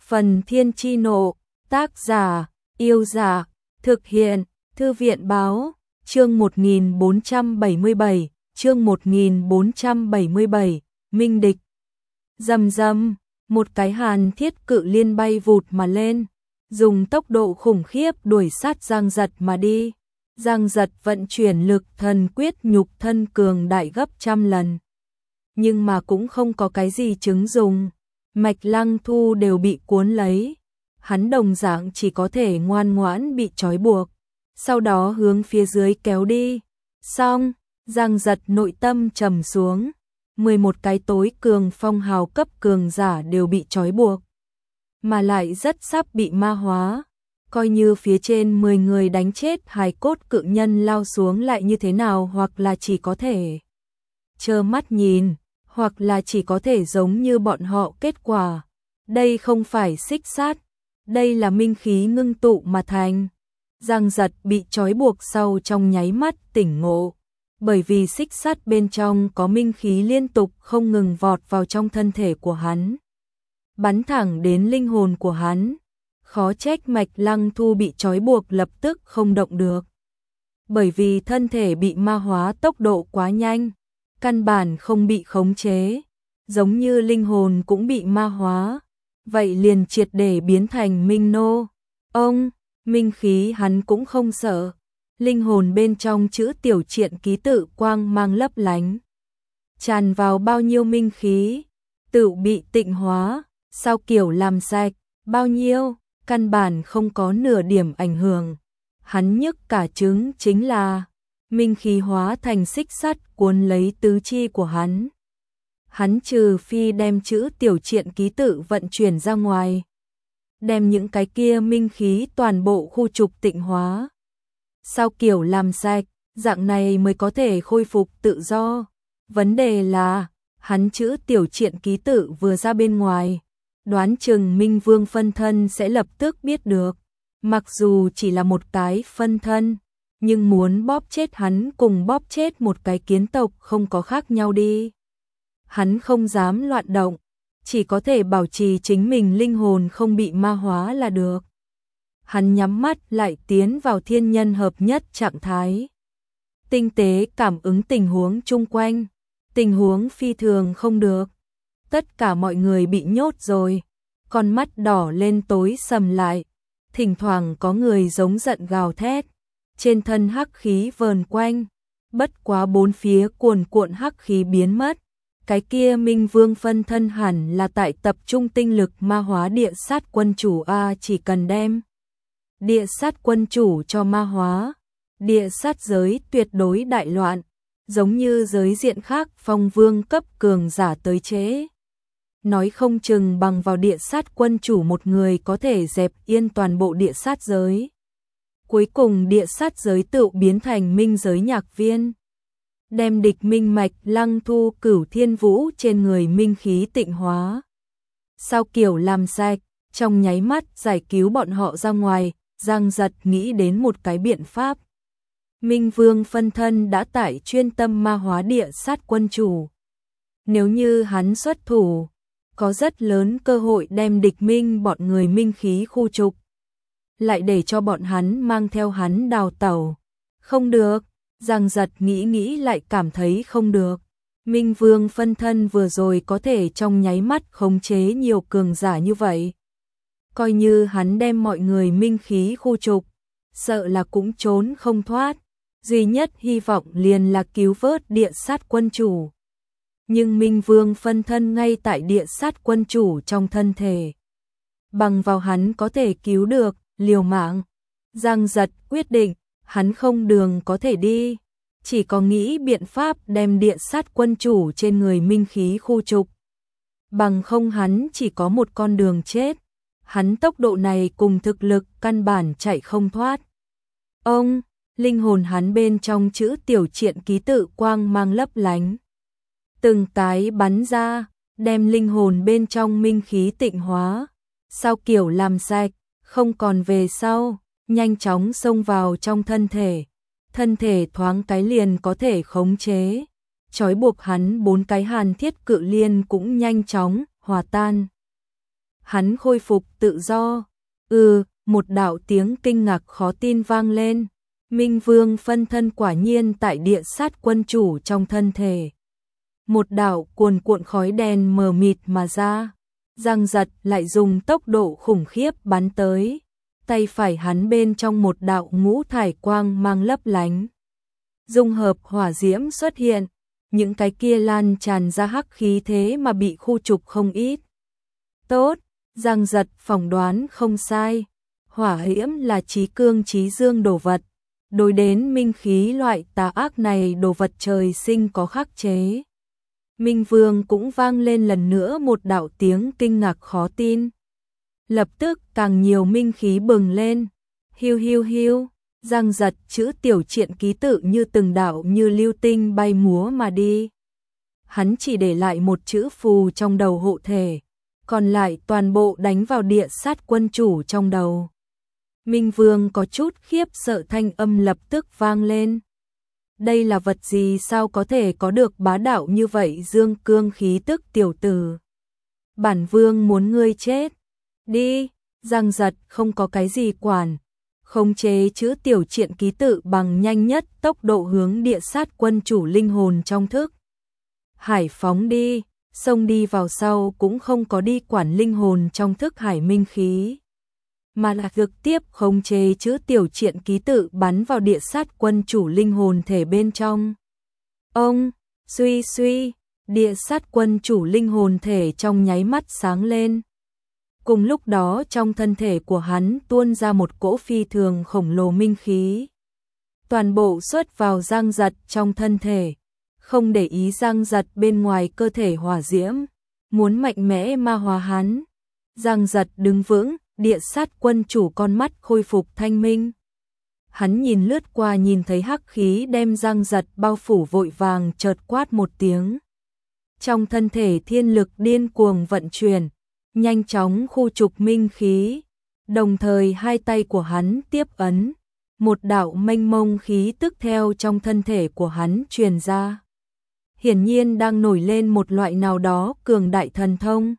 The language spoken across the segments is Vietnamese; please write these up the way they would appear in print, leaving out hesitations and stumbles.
Phần Thiên Chi Nộ, tác giả, Yêu Giả, thực hiện, Thư viện Báo, chương 1477, Minh Địch. Rầm rầm, một cái hàn thiết cự liên bay vụt mà lên, dùng tốc độ khủng khiếp đuổi sát Giang Giật mà đi. Giang Giật vận chuyển lực thần quyết nhục thân cường đại gấp trăm lần. Nhưng mà cũng không có cái gì chứng dùng. Mạch Lăng Thu đều bị cuốn lấy. Hắn đồng dạng chỉ có thể ngoan ngoãn bị trói buộc. Sau đó hướng phía dưới kéo đi. Xong, Giang Giật nội tâm trầm xuống. 11 cái tối cường phong hào cấp cường giả đều bị trói buộc. Mà lại rất sắp bị ma hóa. Coi như phía trên 10 người đánh chết hài cốt cự nhân lao xuống lại như thế nào, hoặc là chỉ có thể trơ mắt nhìn, hoặc là chỉ có thể giống như bọn họ kết quả. Đây không phải xích sát, đây là minh khí ngưng tụ mà thành. Giang Giật bị trói buộc sau trong nháy mắt tỉnh ngộ, bởi vì xích sắt bên trong có minh khí liên tục không ngừng vọt vào trong thân thể của hắn, bắn thẳng đến linh hồn của hắn. Khó trách Mạch Lăng Thu bị trói buộc lập tức không động được. Bởi vì thân thể bị ma hóa tốc độ quá nhanh, căn bản không bị khống chế, giống như linh hồn cũng bị ma hóa, vậy liền triệt để biến thành minh nô. Ông, minh khí hắn cũng không sợ, linh hồn bên trong chữ tiểu triện ký tự quang mang lấp lánh. Tràn vào bao nhiêu minh khí, tự bị tịnh hóa, sao kiểu làm sạch, bao nhiêu, căn bản không có nửa điểm ảnh hưởng. Hắn nhức cả trứng chính là minh khí hóa thành xích sắt cuốn lấy tứ chi của hắn. Hắn trừ phi đem chữ tiểu triện ký tự vận chuyển ra ngoài, đem những cái kia minh khí toàn bộ khu trục tịnh hóa. Sao kiểu làm sạch, dạng này mới có thể khôi phục tự do. Vấn đề là, hắn chữ tiểu triện ký tự vừa ra bên ngoài, đoán chừng Minh Vương phân thân sẽ lập tức biết được. Mặc dù chỉ là một cái phân thân, nhưng muốn bóp chết hắn cùng bóp chết một cái kiến tộc không có khác nhau đi. Hắn không dám loạn động, chỉ có thể bảo trì chính mình linh hồn không bị ma hóa là được. Hắn nhắm mắt lại tiến vào thiên nhân hợp nhất trạng thái. Tinh tế cảm ứng tình huống chung quanh, tình huống phi thường không được. Tất cả mọi người bị nhốt rồi, con mắt đỏ lên tối sầm lại, thỉnh thoảng có người giống giận gào thét, trên thân hắc khí vờn quanh, bất quá bốn phía cuồn cuộn hắc khí biến mất. Cái kia Minh Vương phân thân hẳn là tại tập trung tinh lực ma hóa địa sát quân chủ a, chỉ cần đem địa sát quân chủ cho ma hóa, địa sát giới tuyệt đối đại loạn, giống như giới diện khác phong vương cấp cường giả tới chế. Nói không chừng bằng vào địa sát quân chủ một người có thể dẹp yên toàn bộ địa sát giới. Cuối cùng địa sát giới tự biến thành minh giới nhạc viên, đem địch minh Mạch Lăng Thu Cửu Thiên Vũ trên người minh khí tịnh hóa. Sao kiểu làm sạch, trong nháy mắt giải cứu bọn họ ra ngoài. Giang Giật nghĩ đến một cái biện pháp. Minh Vương phân thân đã tại chuyên tâm ma hóa địa sát quân chủ. Nếu như hắn xuất thủ, có rất lớn cơ hội đem địch minh bọn người minh khí khu trục, lại để cho bọn hắn mang theo hắn đào tẩu. Không được, Giang Giật nghĩ lại cảm thấy không được. Minh Vương phân thân vừa rồi có thể trong nháy mắt khống chế nhiều cường giả như vậy. Coi như hắn đem mọi người minh khí khu trục, sợ là cũng trốn không thoát. Duy nhất hy vọng liền là cứu vớt địa sát quân chủ. Nhưng Minh Vương phân thân ngay tại địa sát quân chủ trong thân thể, bằng vào hắn có thể cứu được, liều mạng. Giang Giật quyết định, hắn không đường có thể đi, chỉ có nghĩ biện pháp đem địa sát quân chủ trên người minh khí khu trục. Bằng không hắn chỉ có một con đường chết. Hắn tốc độ này cùng thực lực căn bản chạy không thoát. Ông, linh hồn hắn bên trong chữ tiểu triện ký tự quang mang lấp lánh, từng cái bắn ra, đem linh hồn bên trong minh khí tịnh hóa. Sao kiểu làm sạch, không còn về sau, nhanh chóng xông vào trong thân thể thoáng cái liền có thể khống chế. Trói buộc hắn 4 cái hàn thiết cự liên cũng nhanh chóng hòa tan. Hắn khôi phục tự do. Một đạo tiếng kinh ngạc khó tin vang lên. Minh Vương phân thân quả nhiên tại địa sát quân chủ trong thân thể. Một đạo cuồn cuộn khói đen mờ mịt mà ra. Giang Giật lại dùng tốc độ khủng khiếp bắn tới. Tay phải hắn bên trong một đạo ngũ thải quang mang lấp lánh. Dung hợp hỏa diễm xuất hiện. Những cái kia lan tràn ra hắc khí thế mà bị khu trục không ít. Tốt, Giang Giật phỏng đoán không sai. Hỏa diễm là chí cương chí dương đồ vật. Đối đến minh khí loại tà ác này đồ vật trời sinh có khắc chế. Minh Vương cũng vang lên lần nữa một đạo tiếng kinh ngạc khó tin. Lập tức càng nhiều minh khí bừng lên. Hiu hiu hiu, Giang Giật chữ tiểu triện ký tự như từng đạo như lưu tinh bay múa mà đi. Hắn chỉ để lại một chữ phù trong đầu hộ thể, còn lại toàn bộ đánh vào địa sát quân chủ trong đầu. Minh Vương có chút khiếp sợ, thanh âm lập tức vang lên. Đây là vật gì, sao có thể có được bá đạo như vậy dương cương khí tức tiểu tử. Bản Vương muốn ngươi chết. Đi, Giang Giật không có cái gì quản. Khống chế chữ tiểu triện ký tự bằng nhanh nhất tốc độ hướng địa sát quân chủ linh hồn trong thức. Hải phóng đi, xông đi vào sau cũng không có đi quản linh hồn trong thức hải minh khí. Mà là trực tiếp khống chế chữ tiểu triện ký tự bắn vào địa sát quân chủ linh hồn thể bên trong. Ông, suy suy, địa sát quân chủ linh hồn thể trong nháy mắt sáng lên. Cùng lúc đó trong thân thể của hắn tuôn ra một cỗ phi thường khổng lồ minh khí. Toàn bộ xuất vào Giang Giật trong thân thể, không để ý Giang Giật bên ngoài cơ thể hỏa diễm, muốn mạnh mẽ ma hóa hắn. Giang Giật đứng vững, địa sát quân chủ con mắt khôi phục thanh minh. Hắn nhìn lướt qua nhìn thấy hắc khí đem Giang Giật bao phủ, vội vàng chợt quát một tiếng. Trong thân thể thiên lực điên cuồng vận chuyển, nhanh chóng khu trục minh khí, đồng thời hai tay của hắn tiếp ấn, một đạo mênh mông khí tức theo trong thân thể của hắn truyền ra. Hiển nhiên đang nổi lên một loại nào đó cường đại thần thông.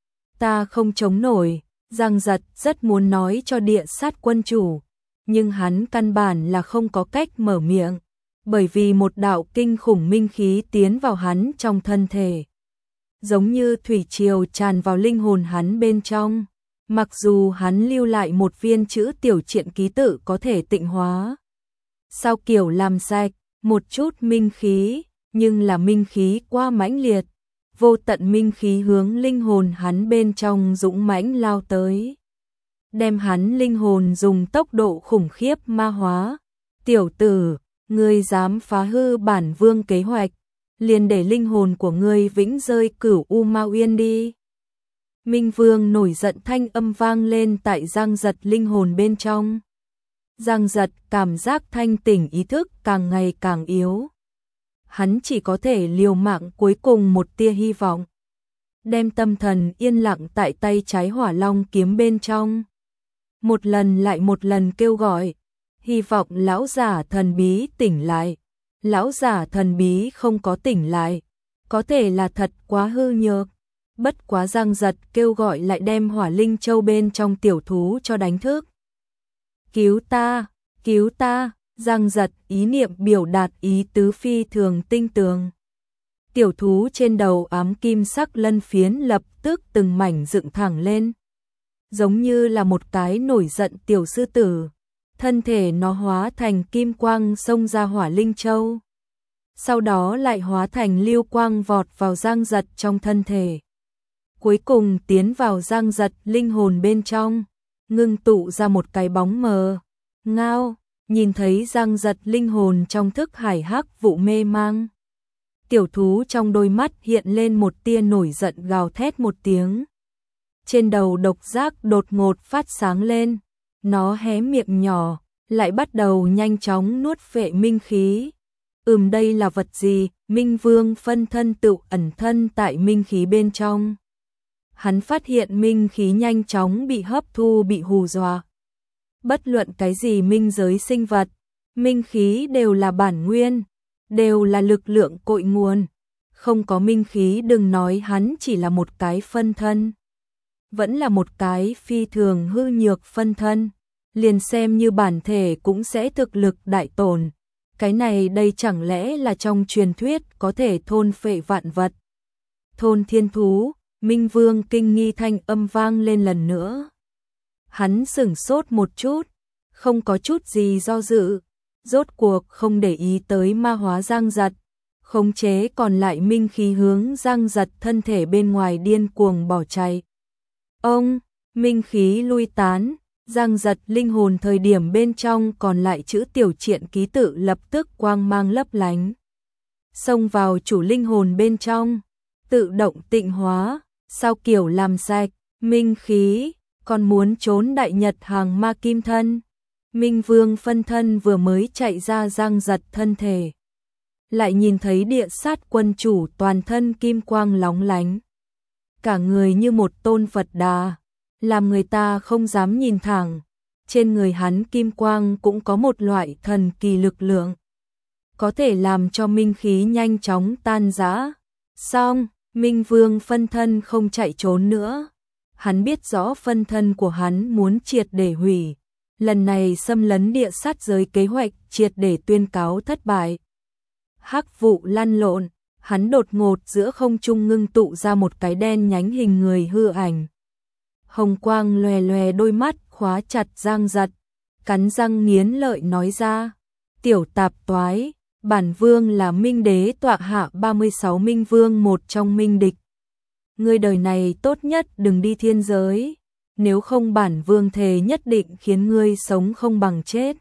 Ta không chống nổi, Giang Giật rất muốn nói cho địa sát quân chủ, nhưng hắn căn bản là không có cách mở miệng, bởi vì một đạo kinh khủng minh khí tiến vào hắn trong thân thể. Giống như thủy triều tràn vào linh hồn hắn bên trong, mặc dù hắn lưu lại một viên chữ tiểu triện ký tự có thể tịnh hóa. Sao kiểu làm sạch một chút minh khí, nhưng là minh khí quá mãnh liệt, vô tận minh khí hướng linh hồn hắn bên trong dũng mãnh lao tới, đem hắn linh hồn dùng tốc độ khủng khiếp ma hóa. Tiểu tử, ngươi dám phá hư bản Vương kế hoạch, liền để linh hồn của ngươi vĩnh rơi Cửu U Ma Uyên đi. Minh Vương nổi giận, thanh âm vang lên tại Giang Giật linh hồn bên trong. Giang Giật cảm giác thanh tỉnh, ý thức càng ngày càng yếu. Hắn chỉ có thể liều mạng cuối cùng một tia hy vọng, đem tâm thần yên lặng tại tay trái Hỏa Long kiếm bên trong. Một lần lại một lần kêu gọi, hy vọng lão giả thần bí tỉnh lại. Lão giả thần bí không có tỉnh lại, có thể là thật quá hư nhược. Bất quá Giang Giật kêu gọi lại đem Hỏa Linh Châu bên trong tiểu thú cho đánh thức. Cứu ta, cứu ta, Giang Giật ý niệm biểu đạt ý tứ phi thường tinh tường. Tiểu thú trên đầu ám kim sắc lân phiến lập tức từng mảnh dựng thẳng lên, giống như là một cái nổi giận tiểu sư tử. Thân thể nó hóa thành kim quang xông ra Hỏa Linh Châu, sau đó lại hóa thành lưu quang vọt vào Giang Giật trong thân thể, cuối cùng tiến vào Giang Giật linh hồn bên trong, ngưng tụ ra một cái bóng mờ. Ngao, nhìn thấy Giang Giật linh hồn trong thức hải hắc vụ mê mang, tiểu thú trong đôi mắt hiện lên một tia nổi giận, gào thét một tiếng. Trên đầu độc giác đột ngột phát sáng lên, nó hé miệng nhỏ, lại bắt đầu nhanh chóng nuốt phệ minh khí. Đây là vật gì? Minh Vương phân thân tự ẩn thân tại minh khí bên trong. Hắn phát hiện minh khí nhanh chóng bị hấp thu, bị hù dọa. Bất luận cái gì minh giới sinh vật, minh khí đều là bản nguyên, đều là lực lượng cội nguồn. Không có minh khí đừng nói hắn chỉ là một cái phân thân. vẫn là một cái phi thường hư nhược phân thân, liền xem như bản thể cũng sẽ thực lực đại tổn. Cái này đây chẳng lẽ là trong truyền thuyết có thể thôn phệ vạn vật. Thôn thiên thú, Minh Vương kinh nghi thanh âm vang lên lần nữa. Hắn sửng sốt một chút, không có chút gì do dự, rốt cuộc không để ý tới ma hóa Giang Giật, khống chế còn lại minh khí hướng Giang Giật thân thể bên ngoài điên cuồng bỏ chạy. Ông, minh khí lui tán, Giang Giật linh hồn thời điểm bên trong còn lại chữ tiểu triện ký tự lập tức quang mang lấp lánh. Xông vào chủ linh hồn bên trong, tự động tịnh hóa, sao kiểu làm sạch, minh khí, còn muốn trốn đại nhật hàng ma kim thân. Minh Vương phân thân vừa mới chạy ra Giang Giật thân thể, lại nhìn thấy địa sát quân chủ toàn thân kim quang lóng lánh. Cả người như một tôn Phật Đà, làm người ta không dám nhìn thẳng. Trên người hắn kim quang cũng có một loại thần kỳ lực lượng, có thể làm cho minh khí nhanh chóng tan rã. Xong, Minh Vương phân thân không chạy trốn nữa. Hắn biết rõ phân thân của hắn muốn triệt để hủy. Lần này xâm lấn địa sát giới kế hoạch triệt để tuyên cáo thất bại. Hắc vụ lăn lộn, hắn đột ngột giữa không trung ngưng tụ ra một cái đen nhánh hình người hư ảnh. Hồng quang lòe lòe đôi mắt khóa chặt Giang Giật, cắn răng nghiến lợi nói ra. Tiểu tạp toái, bản vương là minh đế tọa hạ 36 minh vương một trong minh địch. Ngươi đời này tốt nhất đừng đi thiên giới, nếu không bản vương thề nhất định khiến ngươi sống không bằng chết.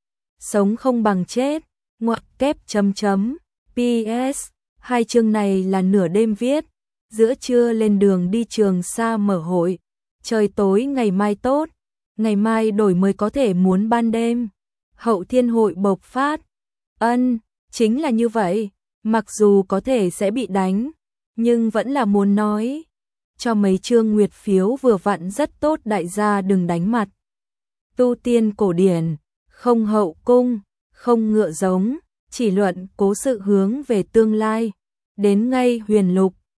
Sống không bằng chết, ngoặc kép chấm chấm, PS, hai chương này là nửa đêm viết, giữa trưa lên đường đi Trường Sa mở hội, trời tối ngày mai tốt, ngày mai đổi mới có thể muốn ban đêm, hậu thiên hội bộc phát. Chính là như vậy, mặc dù có thể sẽ bị đánh, nhưng vẫn là muốn nói. Cho mấy chương nguyệt phiếu vừa vặn rất tốt, đại gia đừng đánh mặt. Tu tiên cổ điển, không hậu cung, không ngựa giống, chỉ luận cố sự hướng về tương lai. Đến ngay huyền lục,